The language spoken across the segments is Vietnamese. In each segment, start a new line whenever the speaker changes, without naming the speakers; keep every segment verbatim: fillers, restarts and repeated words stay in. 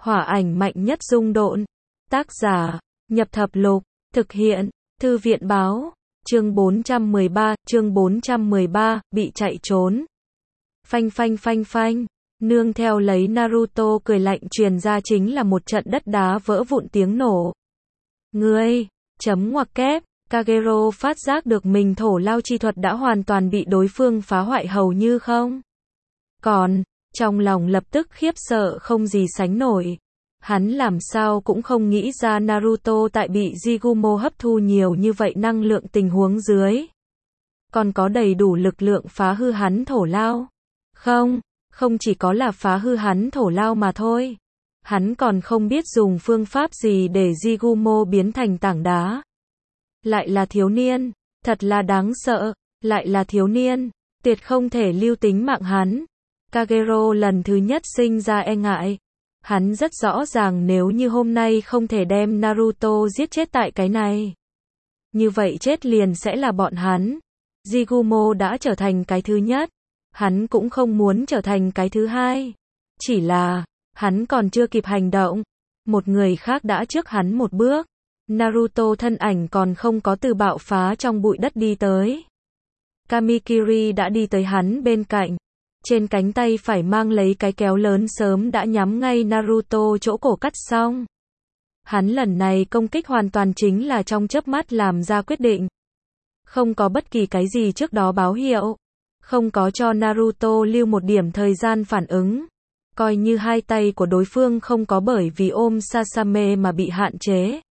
Hỏa ảnh mạnh nhất dung độn. Tác giả, Nhập Thập Lục. Thực hiện, Thư viện báo. Chương bốn trăm mười ba, chương bốn trăm mười ba, bị chạy trốn. Phanh phanh phanh phanh. Nương theo lấy Naruto cười lạnh truyền ra chính là một trận đất đá vỡ vụn tiếng nổ. Ngươi, chấm ngoặc kép, Kagero phát giác được mình thổ lao chi thuật đã hoàn toàn bị đối phương phá hoại hầu như không. Còn, trong lòng lập tức khiếp sợ không gì sánh nổi. Hắn làm sao cũng không nghĩ ra Naruto tại bị Jigumo hấp thu nhiều như vậy năng lượng tình huống dưới. Còn có đầy đủ lực lượng phá hư hắn thổ lao. Không, không chỉ có là phá hư hắn thổ lao mà thôi. Hắn còn không biết dùng phương pháp gì để Jigumo biến thành tảng đá. Lại là thiếu niên, thật là đáng sợ, lại là thiếu niên, tuyệt không thể lưu tính mạng hắn. Kagero lần thứ nhất sinh ra e ngại. Hắn rất rõ ràng nếu như hôm nay không thể đem Naruto giết chết tại cái này. Như vậy chết liền sẽ là bọn hắn. Jigumo đã trở thành cái thứ nhất. Hắn cũng không muốn trở thành cái thứ hai. Chỉ là, hắn còn chưa kịp hành động. Một người khác đã trước hắn một bước. Naruto thân ảnh còn không có từ bạo phá trong bụi đất đi tới. Kamikiri đã đi tới hắn bên cạnh. Trên cánh tay phải mang lấy cái kéo lớn sớm đã nhắm ngay Naruto chỗ cổ cắt xong. Hắn lần này công kích hoàn toàn chính là trong chớp mắt làm ra quyết định. Không có bất kỳ cái gì trước đó báo hiệu. Không có cho Naruto lưu một điểm thời gian phản ứng. Coi như hai tay của đối phương không có bởi vì ôm Sasame mà bị hạn chế.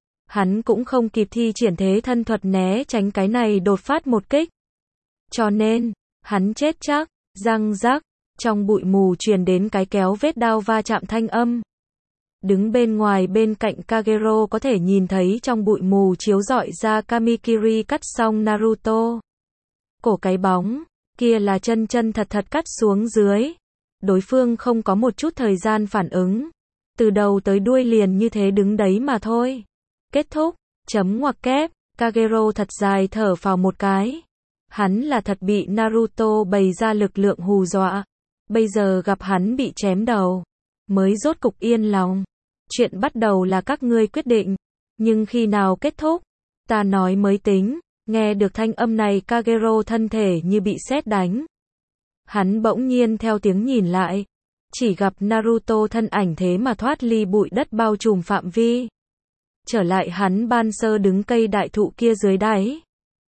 Hắn cũng không kịp thi triển thế thân thuật né tránh cái này đột phát một kích. Cho nên, hắn chết chắc. Răng rắc, trong bụi mù truyền đến cái kéo vết đao va chạm thanh âm. Đứng bên ngoài bên cạnh Kagero có thể nhìn thấy trong bụi mù chiếu rọi ra Kamikiri cắt xong Naruto. Cổ cái bóng, kia là chân chân thật thật cắt xuống dưới. Đối phương không có một chút thời gian phản ứng. Từ đầu tới đuôi liền như thế đứng đấy mà thôi. Kết thúc, chấm ngoặc kép, Kagero thật dài thở phào một cái. Hắn là thật bị Naruto bày ra lực lượng hù dọa. Bây giờ gặp hắn bị chém đầu. Mới rốt cục yên lòng. Chuyện bắt đầu là các ngươi quyết định. Nhưng khi nào kết thúc, ta nói mới tính. Nghe được thanh âm này Kagero thân thể như bị sét đánh. Hắn bỗng nhiên theo tiếng nhìn lại. Chỉ gặp Naruto thân ảnh thế mà thoát ly bụi đất bao trùm phạm vi. Trở lại hắn ban sơ đứng cây đại thụ kia dưới đáy.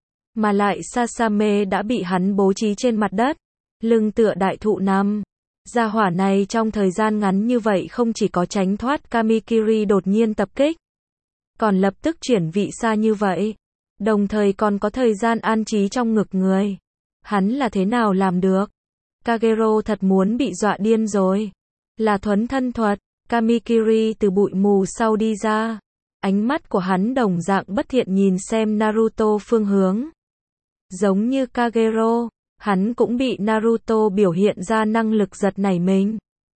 Mà lại Sasame đã bị hắn bố trí trên mặt đất, lưng tựa đại thụ nằm. Gia hỏa này trong thời gian ngắn như vậy không chỉ có tránh thoát Kamikiri đột nhiên tập kích, còn lập tức chuyển vị xa như vậy, đồng thời còn có thời gian an trí trong ngực người. Hắn là thế nào làm được? Kagero thật muốn bị dọa điên rồi. Là thuấn thân thuật, Kamikiri từ bụi mù sau đi ra. Ánh mắt của hắn đồng dạng bất thiện nhìn xem Naruto phương hướng. Giống như Kagero, hắn cũng bị Naruto biểu hiện ra năng lực giật nảy mình.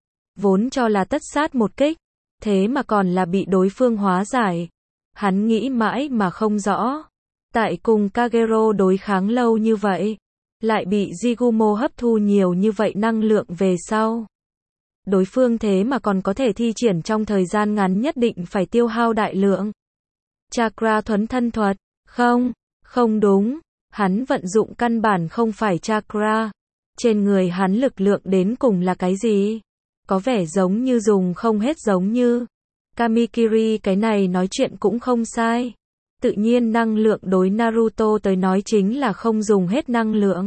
Vốn cho là tất sát một kích, thế mà còn là bị đối phương hóa giải. Hắn nghĩ mãi mà không rõ. Tại cùng Kagero đối kháng lâu như vậy, lại bị Jigumo hấp thu nhiều như vậy năng lượng về sau. Đối phương thế mà còn có thể thi triển trong thời gian ngắn nhất định phải tiêu hao đại lượng Chakra thuấn thân thuật. Không, không đúng. Hắn vận dụng căn bản không phải chakra. Trên người hắn lực lượng đến cùng là cái gì? Có vẻ giống như dùng không hết giống như. Kamikiri cái này nói chuyện cũng không sai. Tự nhiên năng lượng đối Naruto tới nói chính là không dùng hết năng lượng.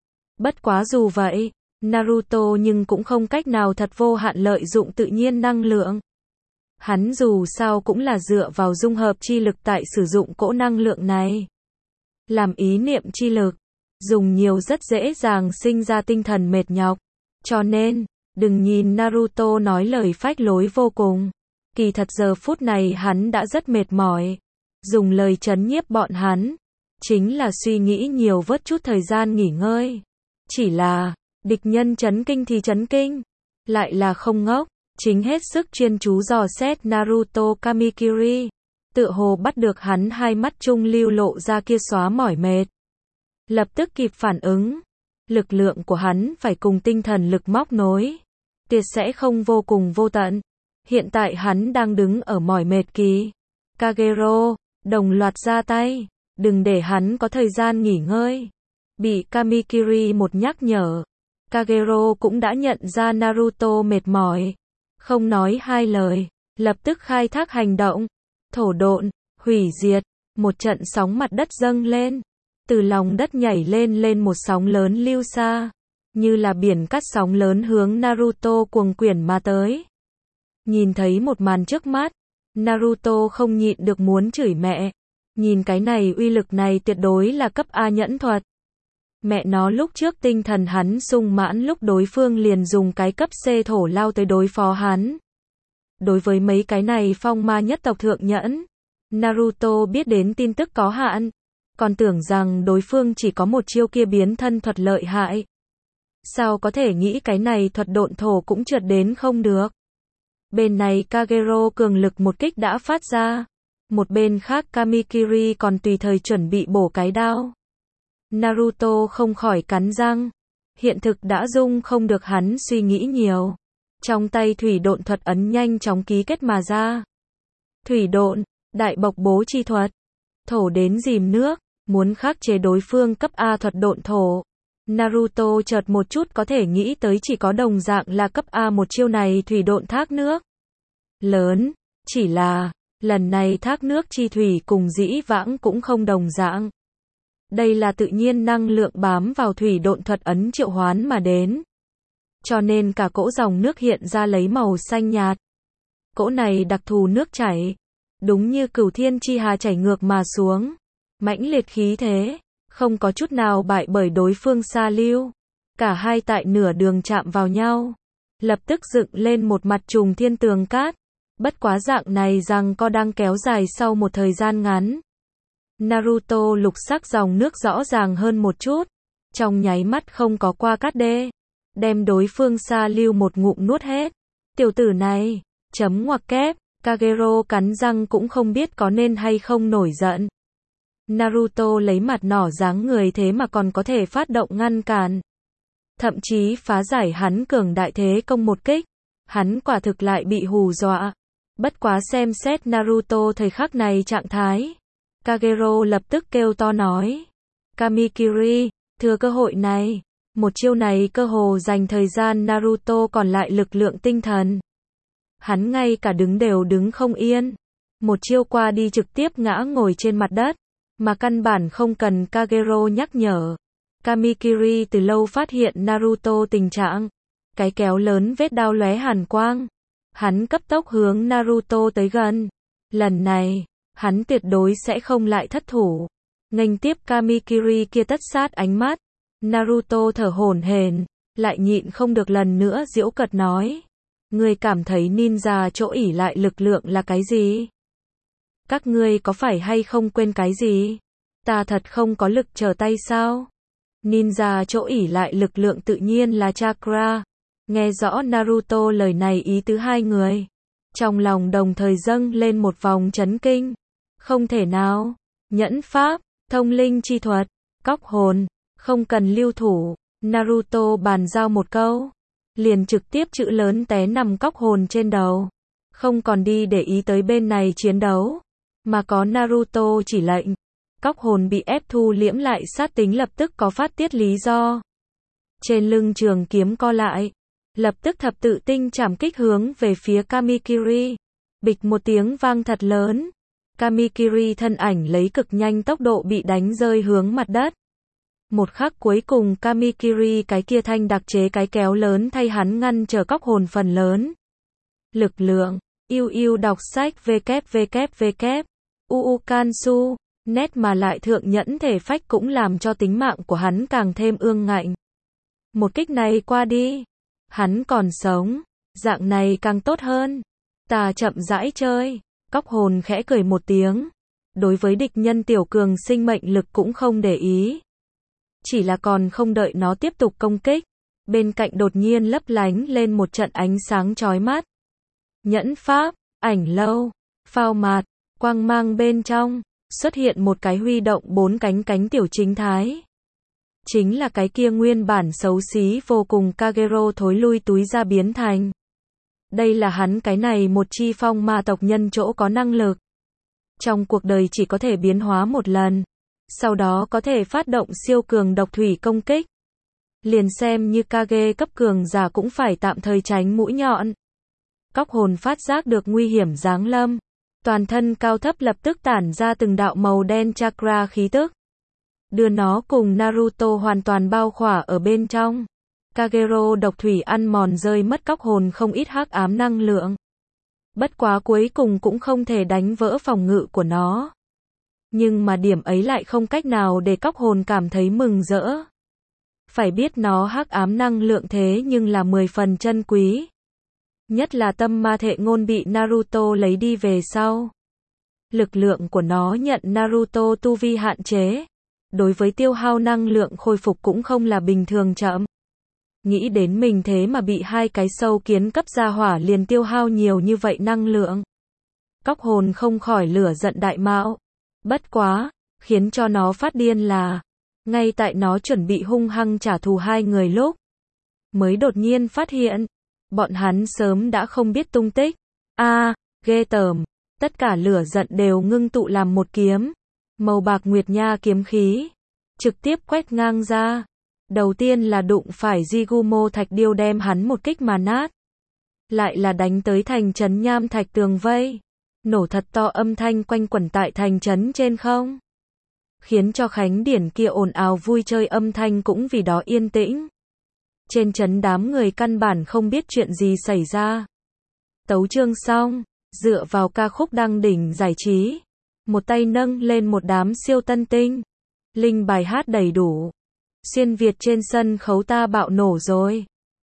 Bất quá dù vậy, Naruto nhưng cũng không cách nào thật vô hạn lợi dụng tự nhiên năng lượng. Hắn dù sao cũng là dựa vào dung hợp chi lực tại sử dụng cỗ năng lượng này. Làm ý niệm chi lực, dùng nhiều rất dễ dàng sinh ra tinh thần mệt nhọc. Cho nên, đừng nhìn Naruto nói lời phách lối vô cùng. Kỳ thật giờ phút này hắn đã rất mệt mỏi. Dùng lời trấn nhiếp bọn hắn, chính là suy nghĩ nhiều vớt chút thời gian nghỉ ngơi. Chỉ là, địch nhân chấn kinh thì chấn kinh, lại là không ngốc, chính hết sức chuyên chú dò xét Naruto Kamikiri. Tựa hồ bắt được hắn hai mắt trung lưu lộ ra kia xóa mỏi mệt. Lập tức kịp phản ứng. Lực lượng của hắn phải cùng tinh thần lực móc nối. Tuyệt sẽ không vô cùng vô tận. Hiện tại hắn đang đứng ở mỏi mệt kỳ. Kagero, đồng loạt ra tay, đừng để hắn có thời gian nghỉ ngơi. Bị Kamikiri một nhắc nhở, Kagero cũng đã nhận ra Naruto mệt mỏi. Không nói hai lời, lập tức khai thác hành động. Thổ độn, hủy diệt, một trận sóng mặt đất dâng lên. Từ lòng đất nhảy lên lên một sóng lớn lưu xa. Như là biển cắt sóng lớn hướng Naruto cuồng quyển mà tới. Nhìn thấy một màn trước mắt, Naruto không nhịn được muốn chửi mẹ. Nhìn cái này uy lực này tuyệt đối là cấp A nhẫn thuật. Mẹ nó lúc trước tinh thần hắn sung mãn lúc đối phương liền dùng cái cấp C thổ lao tới đối phó hắn. Đối với mấy cái này phong ma nhất tộc thượng nhẫn, Naruto biết đến tin tức có hạn, còn tưởng rằng đối phương chỉ có một chiêu kia biến thân thuật lợi hại. Sao có thể nghĩ cái này thuật độn thổ cũng trượt đến không được. Bên này Kagero cường lực một kích đã phát ra, một bên khác Kamikiri còn tùy thời chuẩn bị bổ cái đao. Naruto không khỏi cắn răng, hiện thực đã dung không được hắn suy nghĩ nhiều. Trong tay thủy độn thuật ấn nhanh chóng ký kết mà ra. Thủy độn, đại bộc bố chi thuật, thổ đến dìm nước, muốn khắc chế đối phương cấp A thuật độn thổ. Naruto chợt một chút có thể nghĩ tới chỉ có đồng dạng là cấp A một chiêu này thủy độn thác nước. Lớn, chỉ là, lần này thác nước chi thủy cùng dĩ vãng cũng không đồng dạng. Đây là tự nhiên năng lượng bám vào thủy độn thuật ấn triệu hoán mà đến. Cho nên cả cỗ dòng nước hiện ra lấy màu xanh nhạt. Cỗ này đặc thù nước chảy, đúng như cửu thiên chi hà chảy ngược mà xuống. Mãnh liệt khí thế, không có chút nào bại bởi đối phương xa lưu. Cả hai tại nửa đường chạm vào nhau, lập tức dựng lên một mặt trùng thiên tường cát. Bất quá dạng này rằng co đang kéo dài sau một thời gian ngắn. Naruto lục sắc dòng nước rõ ràng hơn một chút, trong nháy mắt không có qua cát đê, đem đối phương xa lưu một ngụm nuốt hết. Tiểu tử này, chấm ngoặc kép, Kagero cắn răng cũng không biết có nên hay không nổi giận. Naruto lấy mặt nỏ dáng người thế mà còn có thể phát động ngăn cản. Thậm chí phá giải hắn cường đại thế công một kích. Hắn quả thực lại bị hù dọa. Bất quá xem xét Naruto thời khắc này trạng thái. Kagero lập tức kêu to nói. Kamikiri, thừa cơ hội này. Một chiêu này cơ hồ dành thời gian Naruto còn lại lực lượng tinh thần. Hắn ngay cả đứng đều đứng không yên. Một chiêu qua đi trực tiếp ngã ngồi trên mặt đất. Mà căn bản không cần Kagero nhắc nhở. Kamikiri từ lâu phát hiện Naruto tình trạng. Cái kéo lớn vết đao lóe hàn quang. Hắn cấp tốc hướng Naruto tới gần. Lần này, hắn tuyệt đối sẽ không lại thất thủ. Nghênh tiếp Kamikiri kia tất sát ánh mắt. Naruto thở hổn hển, lại nhịn không được lần nữa giễu cợt nói. Ngươi cảm thấy ninja chỗ ỷ lại lực lượng là cái gì? Các ngươi có phải hay không quên cái gì? Ta thật không có lực trở tay sao? Ninja chỗ ỷ lại lực lượng tự nhiên là chakra. Nghe rõ Naruto lời này ý tứ hai người. Trong lòng đồng thời dâng lên một vòng chấn kinh. Không thể nào. Nhẫn pháp, thông linh chi thuật, cóc hồn, không cần lưu thủ. Naruto bàn giao một câu. Liền trực tiếp chữ lớn té nằm cóc hồn trên đầu. Không còn đi để ý tới bên này chiến đấu. Mà có Naruto chỉ lệnh. Cóc hồn bị ép thu liễm lại sát tính lập tức có phát tiết lý do. Trên lưng trường kiếm co lại. Lập tức thập tự tinh chảm kích hướng về phía Kamikiri. Bịch một tiếng vang thật lớn. Kamikiri thân ảnh lấy cực nhanh tốc độ bị đánh rơi hướng mặt đất. Một khắc cuối cùng Kamikiri cái kia thanh đặc chế cái kéo lớn thay hắn ngăn trở cóc hồn phần lớn. Lực lượng, yêu yêu đọc sách www. uu Kansu, nét mà lại thượng nhẫn thể phách cũng làm cho tính mạng của hắn càng thêm ương ngạnh. Một kích này qua đi, hắn còn sống, dạng này càng tốt hơn. Ta chậm rãi chơi, cóc hồn khẽ cười một tiếng. Đối với địch nhân tiểu cường sinh mệnh lực cũng không để ý. Chỉ là còn không đợi nó tiếp tục công kích. Bên cạnh đột nhiên lấp lánh lên một trận ánh sáng chói mắt. Nhẫn pháp, ảnh lâu, phao mạt, quang mang bên trong, xuất hiện một cái huy động bốn cánh cánh tiểu chính thái. Chính là cái kia nguyên bản xấu xí vô cùng Kagero thối lui túi ra biến thành. Đây là hắn cái này một chi phong ma tộc nhân chỗ có năng lực. Trong cuộc đời chỉ có thể biến hóa một lần. Sau đó có thể phát động siêu cường độc thủy công kích. Liền xem như Kage cấp cường giả cũng phải tạm thời tránh mũi nhọn. Cóc hồn phát giác được nguy hiểm giáng lâm. Toàn thân cao thấp lập tức tản ra từng đạo màu đen chakra khí tức. Đưa nó cùng Naruto hoàn toàn bao khỏa ở bên trong. Kagero độc thủy ăn mòn rơi mất cóc hồn không ít hắc ám năng lượng. Bất quá cuối cùng cũng không thể đánh vỡ phòng ngự của nó. Nhưng mà điểm ấy lại không cách nào để cóc hồn cảm thấy mừng rỡ. Phải biết nó hắc ám năng lượng thế nhưng là mười phần chân quý. Nhất là tâm ma thệ ngôn bị Naruto lấy đi về sau. Lực lượng của nó nhận Naruto tu vi hạn chế. Đối với tiêu hao năng lượng khôi phục cũng không là bình thường chậm. Nghĩ đến mình thế mà bị hai cái sâu kiến cấp gia hỏa liền tiêu hao nhiều như vậy năng lượng. Cóc hồn không khỏi lửa giận đại mạo. Bất quá, khiến cho nó phát điên là, ngay tại nó chuẩn bị hung hăng trả thù hai người lúc, mới đột nhiên phát hiện, bọn hắn sớm đã không biết tung tích. A, à, ghê tởm, tất cả lửa giận đều ngưng tụ làm một kiếm, màu bạc nguyệt nha kiếm khí, trực tiếp quét ngang ra. Đầu tiên là đụng phải Jigumo thạch điêu đem hắn một kích mà nát. Lại là đánh tới thành trấn nham thạch tường vây. Nổ thật to âm thanh quanh quẩn tại thành trấn trên không. Khiến cho khánh điển kia ồn ào vui chơi âm thanh cũng vì đó yên tĩnh. Trên trấn đám người căn bản không biết chuyện gì xảy ra. Tấu chương xong, dựa vào ca khúc đăng đỉnh giải trí. Một tay nâng lên một đám siêu tân tinh. Linh bài hát đầy đủ. Xuyên Việt trên sân khấu ta bạo nổ rồi.